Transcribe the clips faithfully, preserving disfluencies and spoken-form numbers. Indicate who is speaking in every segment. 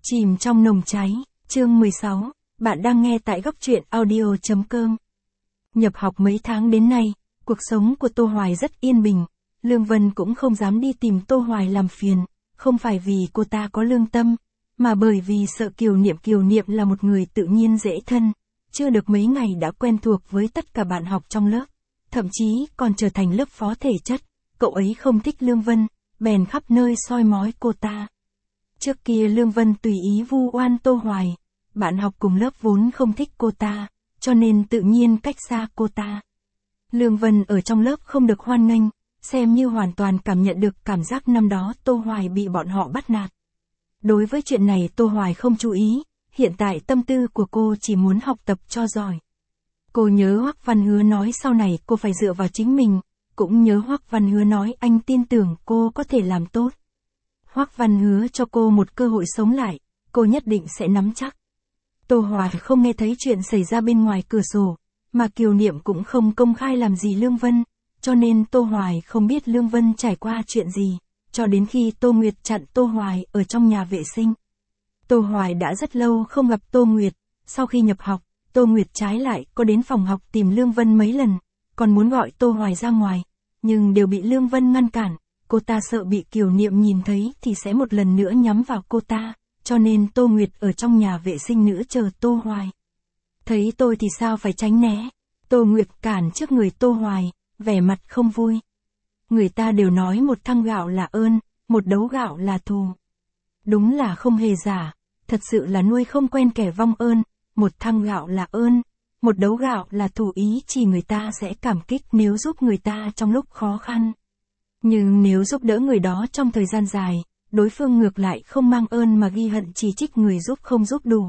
Speaker 1: Chìm trong nồng cháy, chương mười sáu, bạn đang nghe tại góc truyện audio chấm com. Nhập học mấy tháng đến nay, cuộc sống của Tô Hoài rất yên bình, Lương Vân cũng không dám đi tìm Tô Hoài làm phiền, không phải vì cô ta có lương tâm, mà bởi vì sợ Kiều Niệm Kiều Niệm là một người tự nhiên dễ thân, chưa được mấy ngày đã quen thuộc với tất cả bạn học trong lớp, thậm chí còn trở thành lớp phó thể chất, cậu ấy không thích Lương Vân, bèn khắp nơi soi mói cô ta. Trước kia Lương Vân tùy ý vu oan Tô Hoài, bạn học cùng lớp vốn không thích cô ta, cho nên tự nhiên cách xa cô ta. Lương Vân ở trong lớp không được hoan nghênh, xem như hoàn toàn cảm nhận được cảm giác năm đó Tô Hoài bị bọn họ bắt nạt. Đối với chuyện này Tô Hoài không chú ý, hiện tại tâm tư của cô chỉ muốn học tập cho giỏi. Cô nhớ Hoắc Văn Hứa nói sau này cô phải dựa vào chính mình, cũng nhớ Hoắc Văn Hứa nói anh tin tưởng cô có thể làm tốt. Hoắc Văn Hứa cho cô một cơ hội sống lại, cô nhất định sẽ nắm chắc. Tô Hoài không nghe thấy chuyện xảy ra bên ngoài cửa sổ, mà Kiều Niệm cũng không công khai làm gì Lương Vân, cho nên Tô Hoài không biết Lương Vân trải qua chuyện gì, cho đến khi Tô Nguyệt chặn Tô Hoài ở trong nhà vệ sinh. Tô Hoài đã rất lâu không gặp Tô Nguyệt, sau khi nhập học, Tô Nguyệt trái lại có đến phòng học tìm Lương Vân mấy lần, còn muốn gọi Tô Hoài ra ngoài, nhưng đều bị Lương Vân ngăn cản. Cô ta sợ bị Kiều Niệm nhìn thấy thì sẽ một lần nữa nhắm vào cô ta, cho nên Tô Nguyệt ở trong nhà vệ sinh nữ chờ Tô Hoài. Thấy tôi thì sao phải tránh né, Tô Nguyệt cản trước người Tô Hoài, vẻ mặt không vui. Người ta đều nói một thăng gạo là ơn, một đấu gạo là thù. Đúng là không hề giả, thật sự là nuôi không quen kẻ vong ơn, một thăng gạo là ơn, một đấu gạo là thù, ý chỉ người ta sẽ cảm kích nếu giúp người ta trong lúc khó khăn. Nhưng nếu giúp đỡ người đó trong thời gian dài, đối phương ngược lại không mang ơn mà ghi hận chỉ trích người giúp không giúp đủ.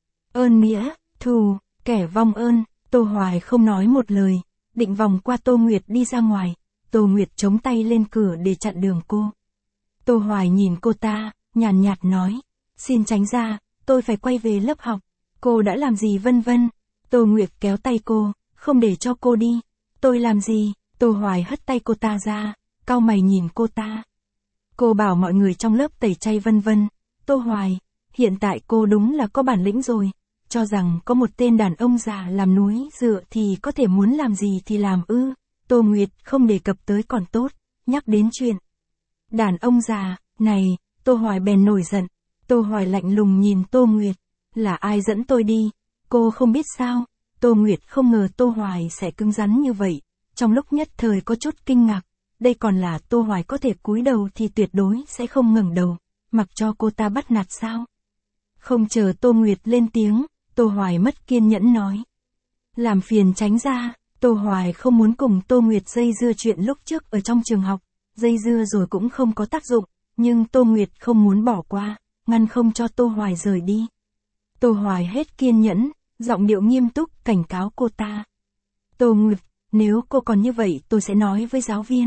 Speaker 1: Ơn nghĩa, thù, kẻ vong ơn, Tô Hoài không nói một lời, định vòng qua Tô Nguyệt đi ra ngoài, Tô Nguyệt chống tay lên cửa để chặn đường cô. Tô Hoài nhìn cô ta, nhàn nhạt nói, xin tránh ra, tôi phải quay về lớp học, cô đã làm gì vân vân. Tô Nguyệt kéo tay cô, không để cho cô đi. Tôi làm gì? Tô Hoài hất tay cô ta ra, cau mày nhìn cô ta. Cô bảo mọi người trong lớp tẩy chay vân vân. Tô Hoài, hiện tại cô đúng là có bản lĩnh rồi, cho rằng có một tên đàn ông già làm núi dựa thì có thể muốn làm gì thì làm ư. Tô Nguyệt không đề cập tới còn tốt, nhắc đến chuyện đàn ông già, này, Tô Hoài bèn nổi giận. Tô Hoài lạnh lùng nhìn Tô Nguyệt, là ai dẫn tôi đi, cô không biết sao. Tô Nguyệt không ngờ Tô Hoài sẽ cứng rắn như vậy, trong lúc nhất thời có chút kinh ngạc. Đây còn là Tô Hoài có thể cúi đầu thì tuyệt đối sẽ không ngẩng đầu, mặc cho cô ta bắt nạt sao. Không chờ Tô Nguyệt lên tiếng, Tô Hoài mất kiên nhẫn nói. Làm phiền tránh ra, Tô Hoài không muốn cùng Tô Nguyệt dây dưa chuyện lúc trước ở trong trường học, dây dưa rồi cũng không có tác dụng, nhưng Tô Nguyệt không muốn bỏ qua, ngăn không cho Tô Hoài rời đi. Tô Hoài hết kiên nhẫn, giọng điệu nghiêm túc cảnh cáo cô ta. Tô Nguyệt, nếu cô còn như vậy tôi sẽ nói với giáo viên.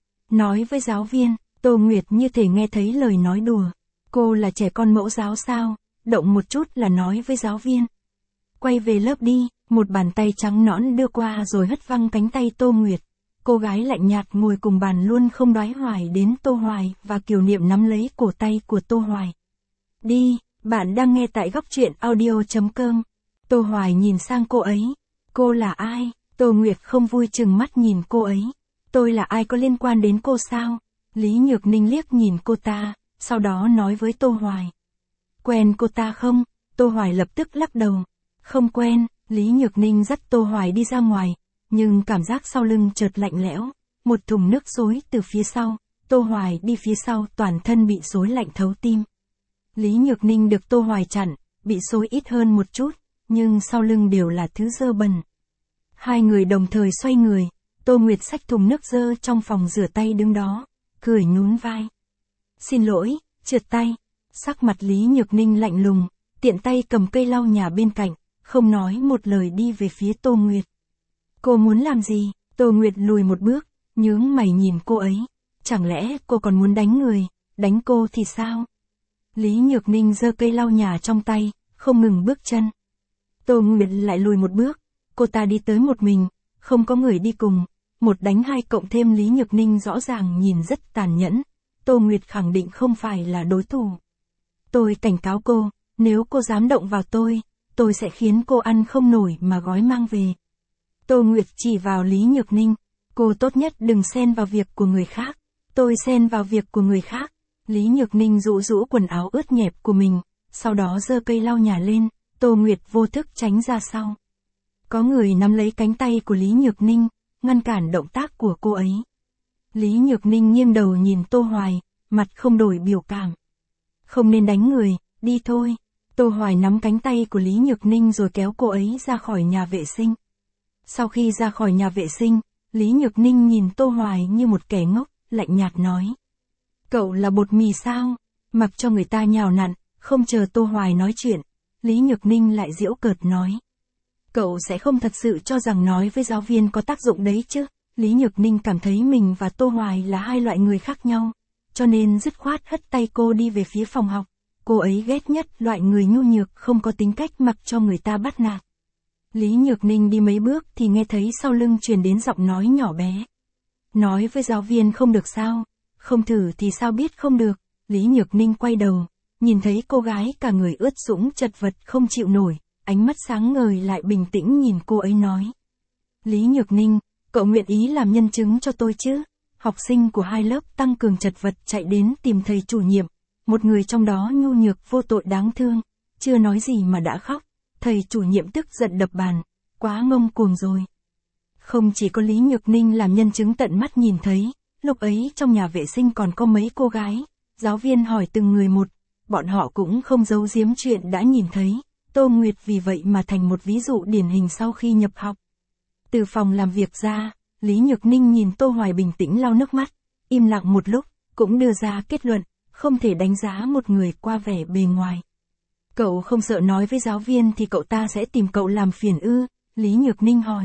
Speaker 1: Nói với giáo viên, Tô Nguyệt như thể nghe thấy lời nói đùa. Cô là trẻ con mẫu giáo sao, động một chút là nói với giáo viên. Quay về lớp đi, một bàn tay trắng nõn đưa qua rồi hất văng cánh tay Tô Nguyệt. Cô gái lạnh nhạt ngồi cùng bàn luôn không đoái hoài đến Tô Hoài và Kiều Niệm nắm lấy cổ tay của Tô Hoài. Đi, bạn đang nghe tại góc truyện audio chấm com. Tô Hoài nhìn sang cô ấy. Cô là ai? Tô Nguyệt không vui chừng mắt nhìn cô ấy. Tôi là ai có liên quan đến cô sao? Lý Nhược Ninh liếc nhìn cô ta, sau đó nói với Tô Hoài. Quen cô ta không? Tô Hoài lập tức lắc đầu. Không quen. Lý Nhược Ninh dắt Tô Hoài đi ra ngoài, nhưng cảm giác sau lưng chợt lạnh lẽo. Một thùng nước xối từ phía sau, Tô Hoài đi phía sau toàn thân bị xối lạnh thấu tim. Lý Nhược Ninh được Tô Hoài chặn, bị xối ít hơn một chút, nhưng sau lưng đều là thứ dơ bẩn. Hai người đồng thời xoay người. Tô Nguyệt xách thùng nước dơ trong phòng rửa tay đứng đó, cười nhún vai. Xin lỗi, trượt tay. Sắc mặt Lý Nhược Ninh lạnh lùng, tiện tay cầm cây lau nhà bên cạnh, không nói một lời đi về phía Tô Nguyệt. Cô muốn làm gì? Tô Nguyệt lùi một bước, nhướng mày nhìn cô ấy. Chẳng lẽ cô còn muốn đánh người, đánh cô thì sao? Lý Nhược Ninh giơ cây lau nhà trong tay, không ngừng bước chân. Tô Nguyệt lại lùi một bước, cô ta đi tới một mình, không có người đi cùng. Một đánh hai cộng thêm Lý Nhược Ninh rõ ràng nhìn rất tàn nhẫn. Tô Nguyệt khẳng định không phải là đối thủ. Tôi cảnh cáo cô, nếu cô dám động vào tôi, tôi sẽ khiến cô ăn không nổi mà gói mang về. Tô Nguyệt chỉ vào Lý Nhược Ninh, cô tốt nhất đừng xen vào việc của người khác. Tôi xen vào việc của người khác. Lý Nhược Ninh rũ rũ quần áo ướt nhẹp của mình, sau đó giơ cây lau nhà lên, Tô Nguyệt vô thức tránh ra sau. Có người nắm lấy cánh tay của Lý Nhược Ninh, ngăn cản động tác của cô ấy. Lý Nhược Ninh nghiêng đầu nhìn Tô Hoài, mặt không đổi biểu cảm. Không nên đánh người, đi thôi. Tô Hoài nắm cánh tay của Lý Nhược Ninh rồi kéo cô ấy ra khỏi nhà vệ sinh. Sau khi ra khỏi nhà vệ sinh, Lý Nhược Ninh nhìn Tô Hoài như một kẻ ngốc, lạnh nhạt nói. Cậu là bột mì sao? Mặc cho người ta nhào nặn, không chờ Tô Hoài nói chuyện. Lý Nhược Ninh lại giễu cợt nói. Cậu sẽ không thật sự cho rằng nói với giáo viên có tác dụng đấy chứ? Lý Nhược Ninh cảm thấy mình và Tô Hoài là hai loại người khác nhau, cho nên dứt khoát hất tay cô đi về phía phòng học. Cô ấy ghét nhất loại người nhu nhược không có tính cách mặc cho người ta bắt nạt. Lý Nhược Ninh đi mấy bước thì nghe thấy sau lưng truyền đến giọng nói nhỏ bé. Nói với giáo viên không được sao? Không thử thì sao biết không được? Lý Nhược Ninh quay đầu, nhìn thấy cô gái cả người ướt sũng chật vật không chịu nổi, ánh mắt sáng ngời lại bình tĩnh nhìn cô ấy nói. Lý Nhược Ninh, cậu nguyện ý làm nhân chứng cho tôi chứ? Học sinh của hai lớp tăng cường chật vật chạy đến tìm thầy chủ nhiệm, một người trong đó nhu nhược vô tội đáng thương, chưa nói gì mà đã khóc, thầy chủ nhiệm tức giận đập bàn, quá ngông cuồng rồi. Không chỉ có Lý Nhược Ninh làm nhân chứng tận mắt nhìn thấy, lúc ấy trong nhà vệ sinh còn có mấy cô gái, giáo viên hỏi từng người một, bọn họ cũng không giấu giếm chuyện đã nhìn thấy, Tô Nguyệt vì vậy mà thành một ví dụ điển hình sau khi nhập học. Từ phòng làm việc ra, Lý Nhược Ninh nhìn Tô Hoài bình tĩnh lau nước mắt, im lặng một lúc, cũng đưa ra kết luận, không thể đánh giá một người qua vẻ bề ngoài. Cậu không sợ nói với giáo viên thì cậu ta sẽ tìm cậu làm phiền ư? Lý Nhược Ninh hỏi.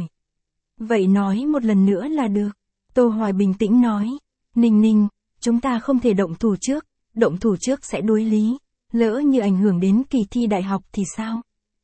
Speaker 1: Vậy nói một lần nữa là được. Tô Hoài bình tĩnh nói. Ninh Ninh, chúng ta không thể động thủ trước, động thủ trước sẽ đối lý, lỡ như ảnh hưởng đến kỳ thi đại học thì sao?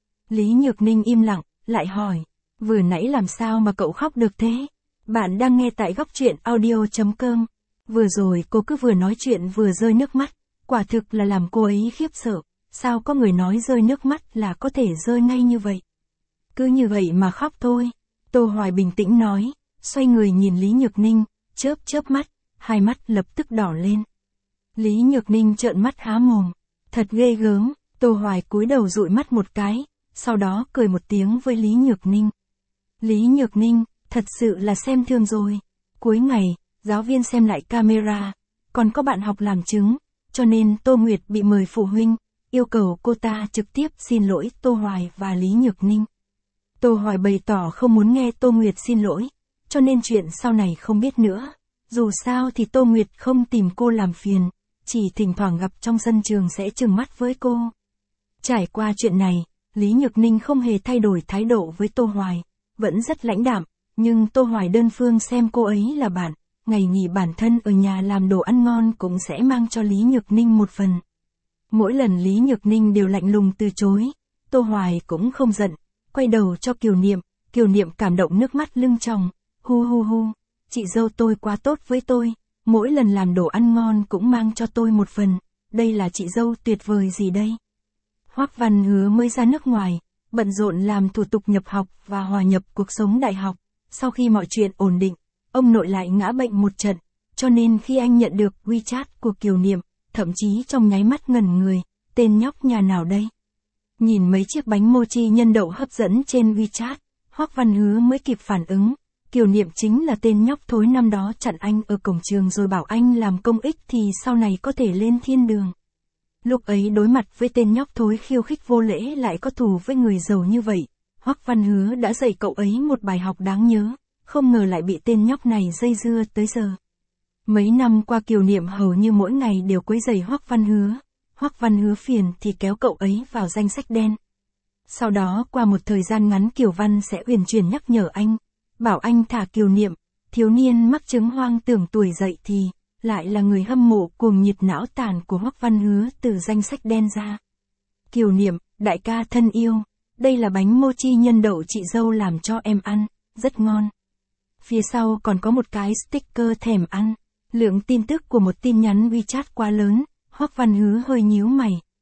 Speaker 1: Lý Nhược Ninh im lặng, lại hỏi. Vừa nãy làm sao mà cậu khóc được thế? Bạn đang nghe tại góc truyện audio chấm com. Vừa rồi cô cứ vừa nói chuyện vừa rơi nước mắt, quả thực là làm cô ấy khiếp sợ. Sao có người nói rơi nước mắt là có thể rơi ngay như vậy? Cứ như vậy mà khóc thôi. Tô Hoài bình tĩnh nói, xoay người nhìn Lý Nhược Ninh, chớp chớp mắt, hai mắt lập tức đỏ lên. Lý Nhược Ninh trợn mắt há mồm, thật ghê gớm. Tô Hoài cúi đầu dụi mắt một cái, sau đó cười một tiếng với Lý Nhược Ninh. Lý Nhược Ninh, thật sự là xem thường rồi. Cuối ngày, giáo viên xem lại camera, còn có bạn học làm chứng, cho nên Tô Nguyệt bị mời phụ huynh, yêu cầu cô ta trực tiếp xin lỗi Tô Hoài và Lý Nhược Ninh. Tô Hoài bày tỏ không muốn nghe Tô Nguyệt xin lỗi, cho nên chuyện sau này không biết nữa. Dù sao thì Tô Nguyệt không tìm cô làm phiền, chỉ thỉnh thoảng gặp trong sân trường sẽ trừng mắt với cô. Trải qua chuyện này, Lý Nhược Ninh không hề thay đổi thái độ với Tô Hoài, vẫn rất lãnh đạm, nhưng Tô Hoài đơn phương xem cô ấy là bạn, ngày nghỉ bản thân ở nhà làm đồ ăn ngon cũng sẽ mang cho Lý Nhược Ninh một phần. Mỗi lần Lý Nhược Ninh đều lạnh lùng từ chối, Tô Hoài cũng không giận, quay đầu cho Kiều Niệm, Kiều Niệm cảm động nước mắt lưng tròng, hu hu hu, chị dâu tôi quá tốt với tôi, mỗi lần làm đồ ăn ngon cũng mang cho tôi một phần, đây là chị dâu tuyệt vời gì đây. Hoắc Văn Hứa mới ra nước ngoài, bận rộn làm thủ tục nhập học và hòa nhập cuộc sống đại học, sau khi mọi chuyện ổn định, ông nội lại ngã bệnh một trận, cho nên khi anh nhận được WeChat của Kiều Niệm, thậm chí trong nháy mắt ngẩn người, tên nhóc nhà nào đây? Nhìn mấy chiếc bánh mochi nhân đậu hấp dẫn trên WeChat, Hoắc Văn Hứa mới kịp phản ứng, Kiều Niệm chính là tên nhóc thối năm đó chặn anh ở cổng trường rồi bảo anh làm công ích thì sau này có thể lên thiên đường. Lúc ấy đối mặt với tên nhóc thối khiêu khích vô lễ lại có thù với người giàu như vậy, Hoắc Văn Hứa đã dạy cậu ấy một bài học đáng nhớ, không ngờ lại bị tên nhóc này dây dưa tới giờ. Mấy năm qua Kiều Niệm hầu như mỗi ngày đều quấy rầy Hoắc Văn Hứa, Hoắc Văn Hứa phiền thì kéo cậu ấy vào danh sách đen. Sau đó qua một thời gian ngắn Kiều Văn sẽ uyển chuyển nhắc nhở anh, bảo anh thả Kiều Niệm, thiếu niên mắc chứng hoang tưởng tuổi dậy thì, lại là người hâm mộ cuồng nhiệt não tàn của Hoắc Văn Hứa từ danh sách đen ra. Kiều Niệm, đại ca thân yêu, đây là bánh mochi nhân đậu chị dâu làm cho em ăn, rất ngon. Phía sau còn có một cái sticker thèm ăn. Lượng tin tức của một tin nhắn WeChat quá lớn, Hoắc Văn Hứa hơi nhíu mày,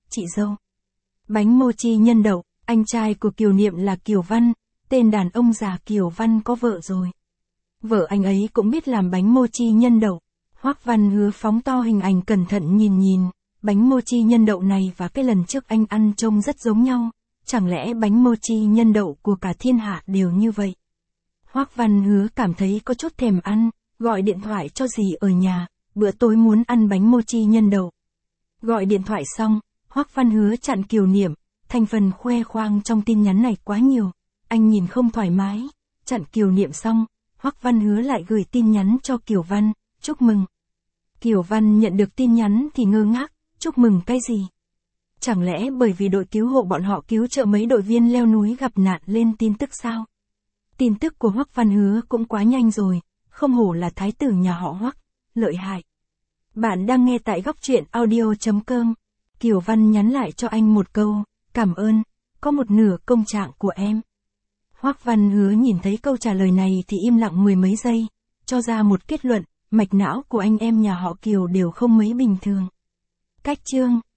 Speaker 1: chị dâu. Bánh mochi nhân đậu, anh trai của Kiều Niệm là Kiều Văn, tên đàn ông già Kiều Văn có vợ rồi. Vợ anh ấy cũng biết làm bánh mochi nhân đậu. Hoắc Văn Hứa phóng to hình ảnh cẩn thận nhìn nhìn, bánh mochi nhân đậu này và cái lần trước anh ăn trông rất giống nhau, chẳng lẽ bánh mochi nhân đậu của cả thiên hạ đều như vậy? Hoắc Văn Hứa cảm thấy có chút thèm ăn, gọi điện thoại cho dì ở nhà, bữa tối muốn ăn bánh mochi nhân đậu. Gọi điện thoại xong, Hoắc Văn Hứa chặn Kiều Niệm, thành phần khoe khoang trong tin nhắn này quá nhiều, anh nhìn không thoải mái, chặn Kiều Niệm xong, Hoắc Văn Hứa lại gửi tin nhắn cho Kiều Văn, chúc mừng. Kiều Văn nhận được tin nhắn thì ngơ ngác, chúc mừng cái gì? Chẳng lẽ bởi vì đội cứu hộ bọn họ cứu trợ mấy đội viên leo núi gặp nạn lên tin tức sao? Tin tức của Hoắc Văn Hứa cũng quá nhanh rồi, không hổ là thái tử nhà họ Hoắc, lợi hại. Bạn đang nghe tại góc truyện audio chấm com. Kiều Văn nhắn lại cho anh một câu, cảm ơn, có một nửa công trạng của em. Hoắc Văn Hứa nhìn thấy câu trả lời này thì im lặng mười mấy giây, cho ra một kết luận, mạch não của anh em nhà họ Kiều đều không mấy bình thường. Cách chương